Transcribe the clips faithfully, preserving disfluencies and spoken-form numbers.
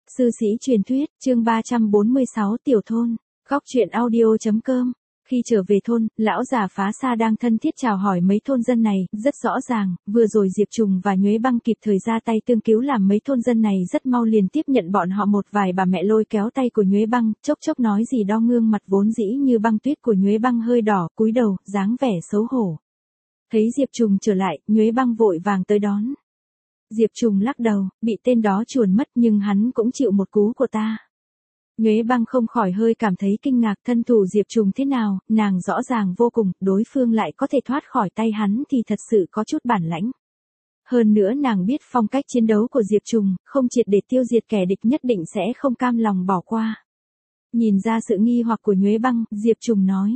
Sư sĩ truyền thuyết, chương ba trăm bốn mươi sáu Tiểu thôn, góc truyện audio.com. Khi trở về thôn, lão già Phá Sa đang thân thiết chào hỏi mấy thôn dân này, rất rõ ràng, vừa rồi Diệp Trùng và Nhuế Băng kịp thời ra tay tương cứu làm mấy thôn dân này rất mau liền tiếp nhận bọn họ. Một vài bà mẹ lôi kéo tay của Nhuế Băng, chốc chốc nói gì đó, gương mặt vốn dĩ như băng tuyết của Nhuế Băng hơi đỏ, cúi đầu, dáng vẻ xấu hổ. Thấy Diệp Trùng trở lại, Nhuế Băng vội vàng tới đón. Diệp Trùng lắc đầu, bị tên đó chuồn mất nhưng hắn cũng chịu một cú của ta. Nhuế Băng không khỏi hơi cảm thấy kinh ngạc, thân thủ Diệp Trùng thế nào, nàng rõ ràng vô cùng, đối phương lại có thể thoát khỏi tay hắn thì thật sự có chút bản lãnh. Hơn nữa nàng biết phong cách chiến đấu của Diệp Trùng, không triệt để tiêu diệt kẻ địch nhất định sẽ không cam lòng bỏ qua. Nhìn ra sự nghi hoặc của Nhuế Băng, Diệp Trùng nói.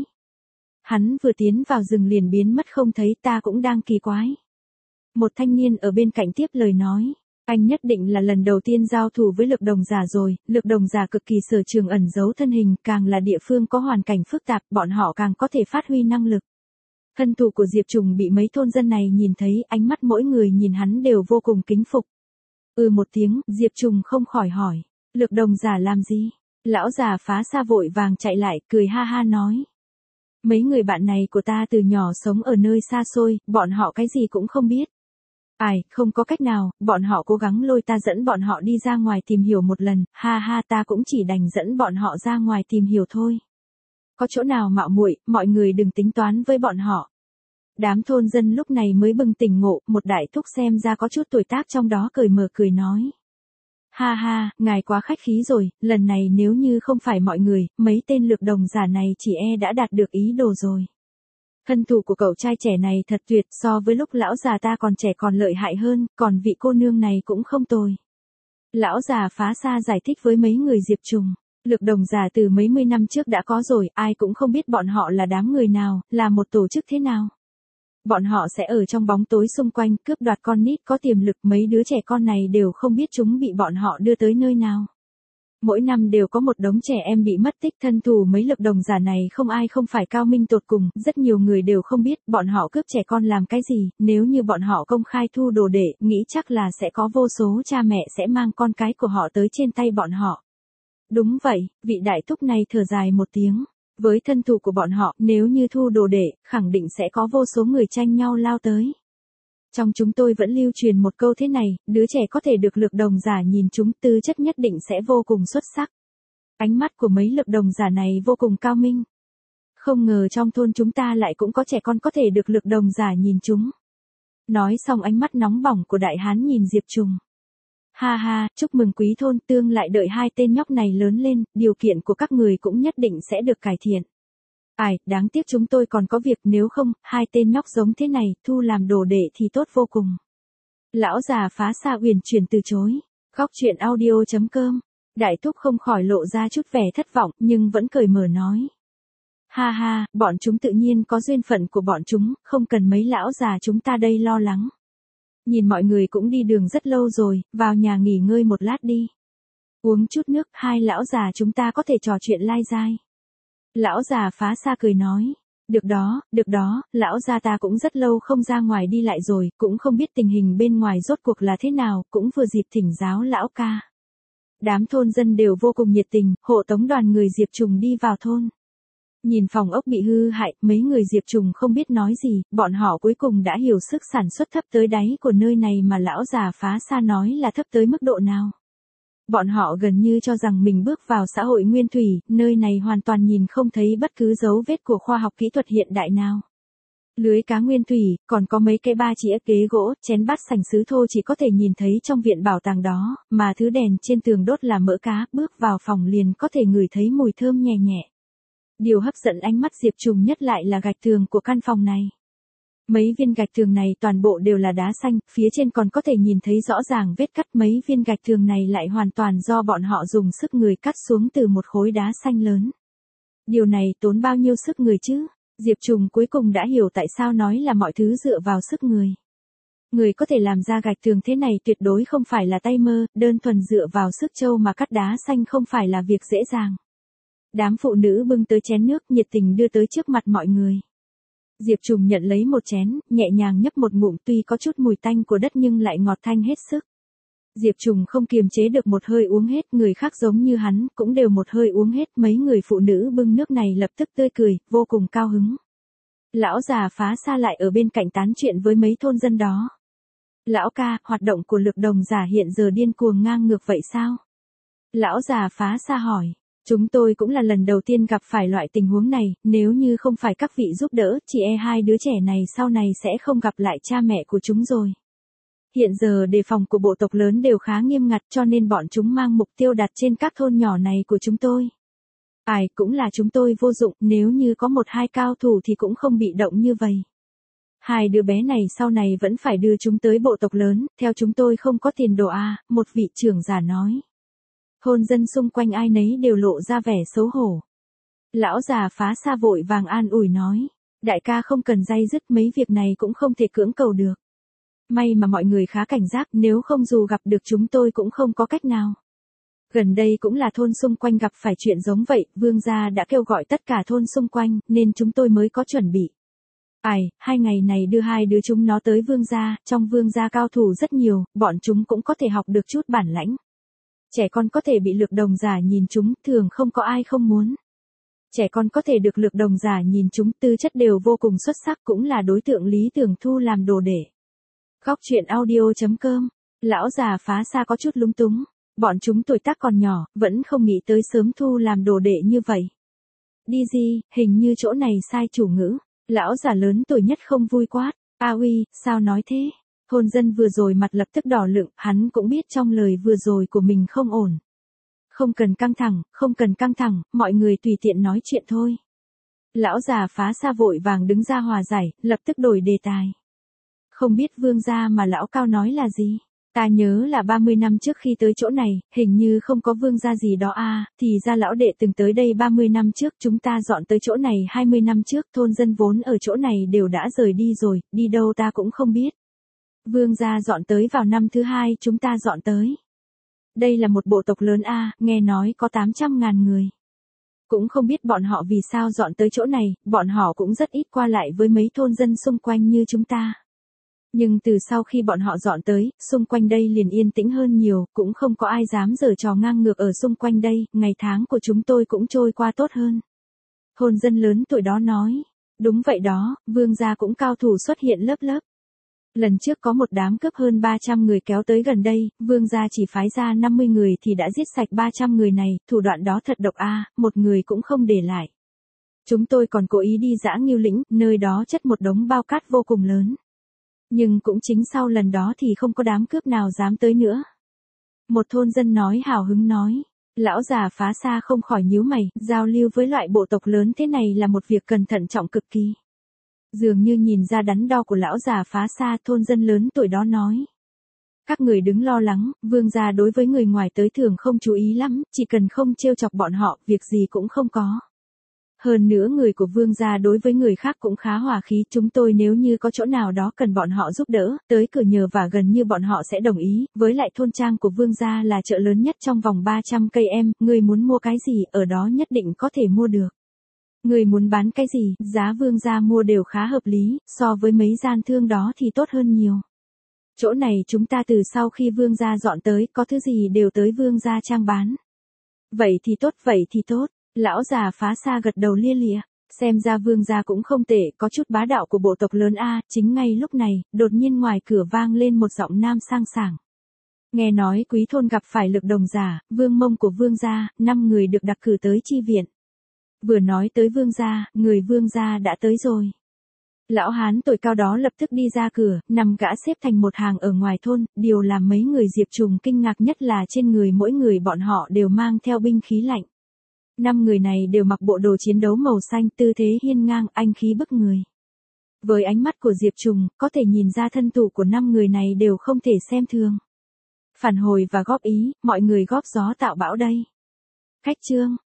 Hắn vừa tiến vào rừng liền biến mất không thấy, ta cũng đang kỳ quái. Một thanh niên ở bên cạnh tiếp lời nói. Anh nhất định là lần đầu tiên giao thủ với Lực Đồng Giả rồi, Lực Đồng Giả cực kỳ sở trường ẩn giấu thân hình, càng là địa phương có hoàn cảnh phức tạp, bọn họ càng có thể phát huy năng lực. Thân thủ của Diệp Trùng bị mấy thôn dân này nhìn thấy, ánh mắt mỗi người nhìn hắn đều vô cùng kính phục. Ừ một tiếng, Diệp Trùng không khỏi hỏi, Lực Đồng Giả làm gì? Lão già Phá Sa vội vàng chạy lại, cười ha ha nói. Mấy người bạn này của ta từ nhỏ sống ở nơi xa xôi, bọn họ cái gì cũng không biết. Ai, không có cách nào, bọn họ cố gắng lôi ta dẫn bọn họ đi ra ngoài tìm hiểu một lần, ha ha, ta cũng chỉ đành dẫn bọn họ ra ngoài tìm hiểu thôi. Có chỗ nào mạo muội, mọi người đừng tính toán với bọn họ. Đám thôn dân lúc này mới bừng tỉnh ngộ, một đại thúc xem ra có chút tuổi tác trong đó cười mờ cười nói. Ha ha, ngài quá khách khí rồi, lần này nếu như không phải mọi người, mấy tên Lực Đồng Giả này chỉ e đã đạt được ý đồ rồi. Thân thủ của cậu trai trẻ này thật tuyệt, so với lúc lão già ta còn trẻ còn lợi hại hơn, còn vị cô nương này cũng không tồi. Lão già Phá Sa giải thích với mấy người Diệp Trùng. Lực Đồng Giả từ mấy mươi năm trước đã có rồi, ai cũng không biết bọn họ là đám người nào, là một tổ chức thế nào. Bọn họ sẽ ở trong bóng tối xung quanh, cướp đoạt con nít có tiềm lực, mấy đứa trẻ con này đều không biết chúng bị bọn họ đưa tới nơi nào. Mỗi năm đều có một đống trẻ em bị mất tích, thân thủ mấy Lực Đồng Giả này không ai không phải cao minh tột cùng, rất nhiều người đều không biết bọn họ cướp trẻ con làm cái gì, nếu như bọn họ công khai thu đồ đệ, nghĩ chắc là sẽ có vô số cha mẹ sẽ mang con cái của họ tới trên tay bọn họ. Đúng vậy, vị đại thúc này thở dài một tiếng, với thân thủ của bọn họ, nếu như thu đồ đệ, khẳng định sẽ có vô số người tranh nhau lao tới. Trong chúng tôi vẫn lưu truyền một câu thế này, đứa trẻ có thể được Lực Đồng Giả nhìn chúng, tư chất nhất định sẽ vô cùng xuất sắc. Ánh mắt của mấy Lực Đồng Giả này vô cùng cao minh. Không ngờ trong thôn chúng ta lại cũng có trẻ con có thể được Lực Đồng Giả nhìn chúng. Nói xong ánh mắt nóng bỏng của đại hán nhìn Diệp Trùng. Ha ha, chúc mừng quý thôn, tương lại đợi hai tên nhóc này lớn lên, điều kiện của các người cũng nhất định sẽ được cải thiện. Ai, đáng tiếc chúng tôi còn có việc, nếu không, hai tên nhóc giống thế này, thu làm đồ đệ thì tốt vô cùng. Lão già Phá Sa uyển chuyển từ chối. Góc truyện audio.com. Đại thúc không khỏi lộ ra chút vẻ thất vọng, nhưng vẫn cười mở nói. Ha ha, bọn chúng tự nhiên có duyên phận của bọn chúng, không cần mấy lão già chúng ta đây lo lắng. Nhìn mọi người cũng đi đường rất lâu rồi, vào nhà nghỉ ngơi một lát đi. Uống chút nước, hai lão già chúng ta có thể trò chuyện lai dai. Lão già Phá Sa cười nói, được đó, được đó, lão gia ta cũng rất lâu không ra ngoài đi lại rồi, cũng không biết tình hình bên ngoài rốt cuộc là thế nào, cũng vừa dịp thỉnh giáo lão ca. Đám thôn dân đều vô cùng nhiệt tình, hộ tống đoàn người Diệp Trùng đi vào thôn. Nhìn phòng ốc bị hư hại, mấy người Diệp Trùng không biết nói gì, bọn họ cuối cùng đã hiểu sức sản xuất thấp tới đáy của nơi này mà lão già Phá Sa nói là thấp tới mức độ nào. Bọn họ gần như cho rằng mình bước vào xã hội nguyên thủy, nơi này hoàn toàn nhìn không thấy bất cứ dấu vết của khoa học kỹ thuật hiện đại nào. Lưới cá nguyên thủy, còn có mấy cái ba chĩa ghế gỗ, chén bát sành sứ thô chỉ có thể nhìn thấy trong viện bảo tàng đó, mà thứ đèn trên tường đốt là mỡ cá, bước vào phòng liền có thể ngửi thấy mùi thơm nhẹ nhẹ. Điều hấp dẫn ánh mắt Diệp Trùng nhất lại là gạch tường của căn phòng này. Mấy viên gạch tường này toàn bộ đều là đá xanh, phía trên còn có thể nhìn thấy rõ ràng vết cắt, mấy viên gạch tường này lại hoàn toàn do bọn họ dùng sức người cắt xuống từ một khối đá xanh lớn. Điều này tốn bao nhiêu sức người chứ? Diệp Trùng cuối cùng đã hiểu tại sao nói là mọi thứ dựa vào sức người. Người có thể làm ra gạch tường thế này tuyệt đối không phải là tay mơ, đơn thuần dựa vào sức trâu mà cắt đá xanh không phải là việc dễ dàng. Đám phụ nữ bưng tới chén nước nhiệt tình đưa tới trước mặt mọi người. Diệp Trùng nhận lấy một chén, nhẹ nhàng nhấp một ngụm, tuy có chút mùi tanh của đất nhưng lại ngọt thanh hết sức. Diệp Trùng không kiềm chế được một hơi uống hết, người khác giống như hắn, cũng đều một hơi uống hết, mấy người phụ nữ bưng nước này lập tức tươi cười, vô cùng cao hứng. Lão già Phá Sa lại ở bên cạnh tán chuyện với mấy thôn dân đó. Lão ca, hoạt động của lực đồng giả hiện giờ điên cuồng ngang ngược vậy sao? Lão già Phá Sa hỏi. Chúng tôi cũng là lần đầu tiên gặp phải loại tình huống này, nếu như không phải các vị giúp đỡ, chỉ e hai đứa trẻ này sau này sẽ không gặp lại cha mẹ của chúng rồi. Hiện giờ đề phòng của bộ tộc lớn đều khá nghiêm ngặt cho nên bọn chúng mang mục tiêu đặt trên các thôn nhỏ này của chúng tôi. Ai cũng là chúng tôi vô dụng, nếu như có một hai cao thủ thì cũng không bị động như vậy. Hai đứa bé này sau này vẫn phải đưa chúng tới bộ tộc lớn, theo chúng tôi không có tiền đồ à, một vị trưởng giả nói. Thôn dân xung quanh ai nấy đều lộ ra vẻ xấu hổ. Lão già Phá Sa vội vàng an ủi nói, đại ca không cần day dứt, mấy việc này cũng không thể cưỡng cầu được. May mà mọi người khá cảnh giác, nếu không dù gặp được chúng tôi cũng không có cách nào. Gần đây cũng là thôn xung quanh gặp phải chuyện giống vậy, vương gia đã kêu gọi tất cả thôn xung quanh, nên chúng tôi mới có chuẩn bị. Ai, hai ngày này đưa hai đứa chúng nó tới vương gia, trong vương gia cao thủ rất nhiều, bọn chúng cũng có thể học được chút bản lãnh. Trẻ con có thể bị lực đồng giả nhìn chúng, thường không có ai không muốn. Trẻ con có thể được lực đồng giả nhìn chúng, tư chất đều vô cùng xuất sắc, cũng là đối tượng lý tưởng thu làm đồ đệ. Góc truyện audio chấm com. Lão già Phá Sa có chút lúng túng. Bọn chúng tuổi tác còn nhỏ, vẫn không nghĩ tới sớm thu làm đồ đệ như vậy. Đi gì, hình như chỗ này sai chủ ngữ. Lão già lớn tuổi nhất không vui quát. A uy, sao nói thế? Thôn dân vừa rồi mặt lập tức đỏ lựng, hắn cũng biết trong lời vừa rồi của mình không ổn. Không cần căng thẳng, không cần căng thẳng, mọi người tùy tiện nói chuyện thôi. Lão già Phá Sa vội vàng đứng ra hòa giải, lập tức đổi đề tài. Không biết vương gia mà lão cao nói là gì? Ta nhớ là ba mươi năm trước khi tới chỗ này, hình như không có vương gia gì đó à, thì ra lão đệ từng tới đây ba mươi năm trước, chúng ta dọn tới chỗ này hai mươi năm trước, thôn dân vốn ở chỗ này đều đã rời đi rồi, đi đâu ta cũng không biết. Vương gia dọn tới vào năm thứ hai chúng ta dọn tới. Đây là một bộ tộc lớn a, nghe nói có tám trăm ngàn người. Cũng không biết bọn họ vì sao dọn tới chỗ này, bọn họ cũng rất ít qua lại với mấy thôn dân xung quanh như chúng ta. Nhưng từ sau khi bọn họ dọn tới, xung quanh đây liền yên tĩnh hơn nhiều, cũng không có ai dám giở trò ngang ngược ở xung quanh đây, ngày tháng của chúng tôi cũng trôi qua tốt hơn. Thôn dân lớn tuổi đó nói, đúng vậy đó, vương gia cũng cao thủ xuất hiện lớp lớp. Lần trước có một đám cướp hơn ba trăm người kéo tới gần đây, vương gia chỉ phái ra năm mươi người thì đã giết sạch ba trăm người này, thủ đoạn đó thật độc a, một người cũng không để lại. Chúng tôi còn cố ý đi dã Ngưu Lĩnh, nơi đó chất một đống bao cát vô cùng lớn. Nhưng cũng chính sau lần đó thì không có đám cướp nào dám tới nữa. Một thôn dân nói hào hứng nói. Lão già Phá Sa không khỏi nhíu mày, giao lưu với loại bộ tộc lớn thế này là một việc cần thận trọng cực kỳ. Dường như nhìn ra đắn đo của lão già Phá Sa, thôn dân lớn tuổi đó nói. Các người đứng lo lắng, vương gia đối với người ngoài tới thường không chú ý lắm, chỉ cần không trêu chọc bọn họ, việc gì cũng không có. Hơn nữa người của vương gia đối với người khác cũng khá hòa khí, chúng tôi nếu như có chỗ nào đó cần bọn họ giúp đỡ, tới cửa nhờ và gần như bọn họ sẽ đồng ý, với lại thôn trang của vương gia là chợ lớn nhất trong vòng ba trăm cây em, người muốn mua cái gì, ở đó nhất định có thể mua được. Người muốn bán cái gì, giá vương gia mua đều khá hợp lý, so với mấy gian thương đó thì tốt hơn nhiều. Chỗ này chúng ta từ sau khi vương gia dọn tới, có thứ gì đều tới vương gia trang bán. Vậy thì tốt, vậy thì tốt. Lão già Phá Sa gật đầu lia lịa, xem ra vương gia cũng không tệ, có chút bá đạo của bộ tộc lớn a. Chính ngay lúc này, đột nhiên ngoài cửa vang lên một giọng nam sang sảng. Nghe nói quý thôn gặp phải lực đồng giả, vương mông của vương gia, năm người được đặc cử tới chi viện. Vừa nói tới vương gia, người vương gia đã tới rồi. Lão hán tuổi cao đó lập tức đi ra cửa, nằm gã xếp thành một hàng ở ngoài thôn, điều làm mấy người Diệp Trùng kinh ngạc nhất là trên người mỗi người bọn họ đều mang theo binh khí lạnh. Năm người này đều mặc bộ đồ chiến đấu màu xanh, tư thế hiên ngang, anh khí bức người. Với ánh mắt của Diệp Trùng, có thể nhìn ra thân thủ của năm người này đều không thể xem thường. Phản hồi và góp ý, mọi người góp gió tạo bão đây. Khách chương